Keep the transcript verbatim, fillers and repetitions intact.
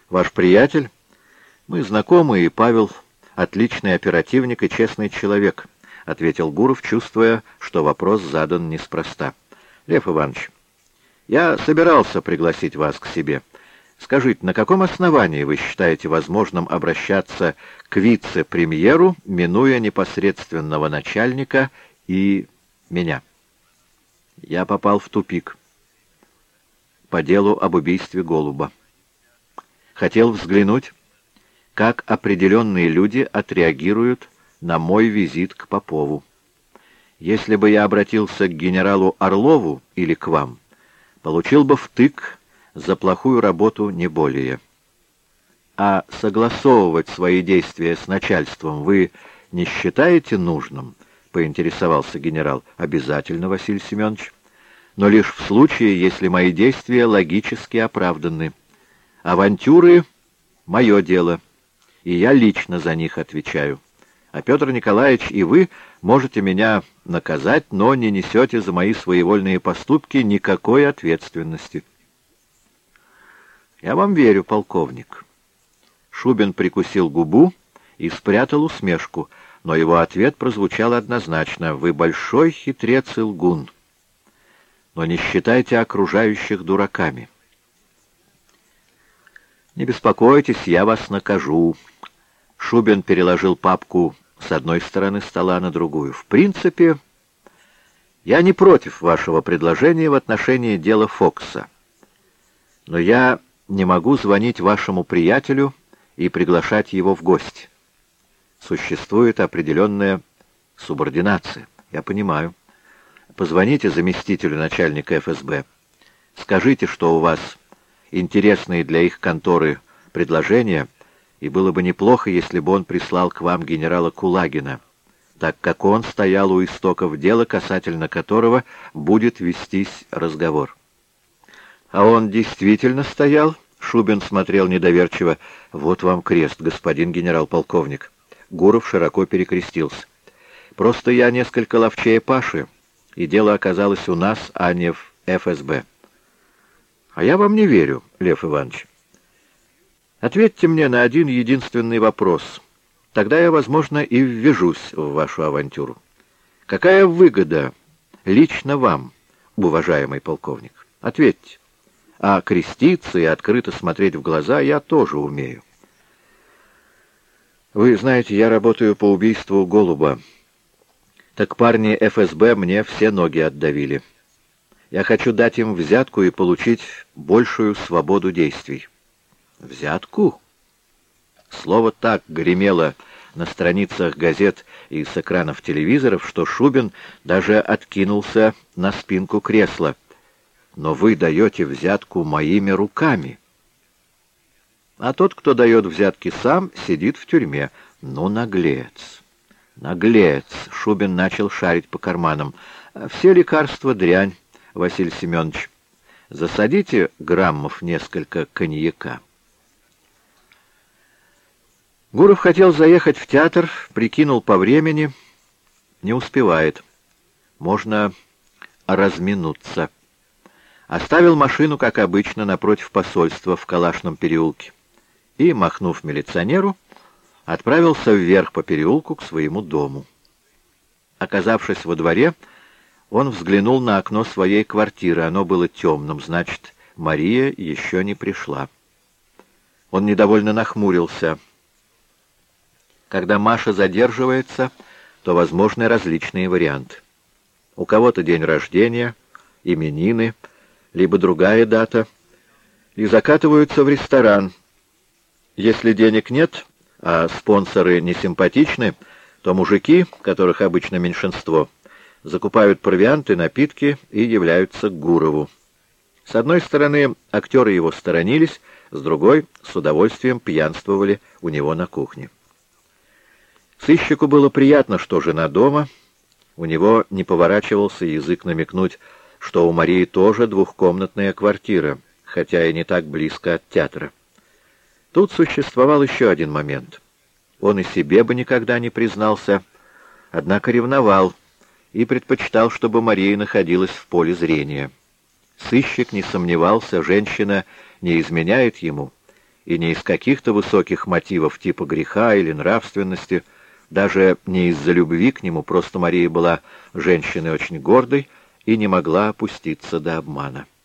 Ваш приятель? Мы знакомы, и Павел отличный оперативник и честный человек, — ответил Гуров, чувствуя, что вопрос задан неспроста. Лев Иванович, я собирался пригласить вас к себе. Скажите, на каком основании вы считаете возможным обращаться к вице-премьеру, минуя непосредственного начальника и меня? Я попал в тупик по делу об убийстве Голуба. Хотел взглянуть, как определенные люди отреагируют на мой визит к Попову. Если бы я обратился к генералу Орлову или к вам, получил бы втык за плохую работу, не более. А согласовывать свои действия с начальством вы не считаете нужным? — поинтересовался генерал. — Обязательно, Василий Семенович, но лишь в случае, если мои действия логически оправданы. Авантюры — мое дело, и я лично за них отвечаю. А Петр Николаевич и вы можете меня наказать, но не несете за мои своевольные поступки никакой ответственности. Я вам верю, полковник. Шубин прикусил губу и спрятал усмешку, но его ответ прозвучал однозначно. Вы большой хитрец и лгун, но не считайте окружающих дураками. Не беспокойтесь, я вас накажу. Шубин переложил папку с одной стороны стола на другую. В принципе, я не против вашего предложения в отношении дела Фокса, но я не могу звонить вашему приятелю и приглашать его в гости. Существует определенная субординация. Я понимаю. Позвоните заместителю начальника эф эс бэ. Скажите, что у вас интересные для их конторы предложения, и было бы неплохо, если бы он прислал к вам генерала Кулагина, так как он стоял у истоков дела, касательно которого будет вестись разговор. А он действительно стоял? Шубин смотрел недоверчиво. Вот вам крест, господин генерал-полковник. Гуров широко перекрестился. Просто я несколько ловчее Паши, и дело оказалось у нас, а не в эф эс бэ. А я вам не верю, Лев Иванович. Ответьте мне на один единственный вопрос. Тогда я, возможно, и ввяжусь в вашу авантюру. Какая выгода лично вам, уважаемый полковник? Ответьте. А креститься и открыто смотреть в глаза я тоже умею. Вы знаете, я работаю по убийству Голуба. Так парни эф эс бэ мне все ноги отдавили. Я хочу дать им взятку и получить большую свободу действий. Взятку? Слово так гремело на страницах газет и с экранов телевизоров, что Шубин даже откинулся на спинку кресла. Но вы даете взятку моими руками. А тот, кто дает взятки сам, сидит в тюрьме. Ну, наглец, наглец. Шубин начал шарить по карманам. Все лекарства дрянь, Василий Семенович. Засадите граммов несколько коньяка. Гуров хотел заехать в театр, прикинул по времени. Не успевает. Можно разминуться. Оставил машину, как обычно, напротив посольства в Калашном переулке и, махнув милиционеру, отправился вверх по переулку к своему дому. Оказавшись во дворе, он взглянул на окно своей квартиры. Оно было темным, значит, Мария еще не пришла. Он недовольно нахмурился. Когда Маша задерживается, то возможны различные варианты. У кого-то день рождения, именины, либо другая дата, и закатываются в ресторан. Если денег нет, а спонсоры не симпатичны, то мужики, которых обычно меньшинство, закупают провианты, напитки и являются к Гурову. С одной стороны, актеры его сторонились, с другой — с удовольствием пьянствовали у него на кухне. Сыщику было приятно, что жена дома. У него не поворачивался язык намекнуть, что у Марии тоже двухкомнатная квартира, хотя и не так близко от театра. Тут существовал еще один момент. Он и себе бы никогда не признался, однако ревновал и предпочитал, чтобы Мария находилась в поле зрения. Сыщик не сомневался, женщина не изменяет ему, и не из каких-то высоких мотивов типа греха или нравственности, даже не из-за любви к нему, просто Мария была женщиной очень гордой и не могла опуститься до обмана.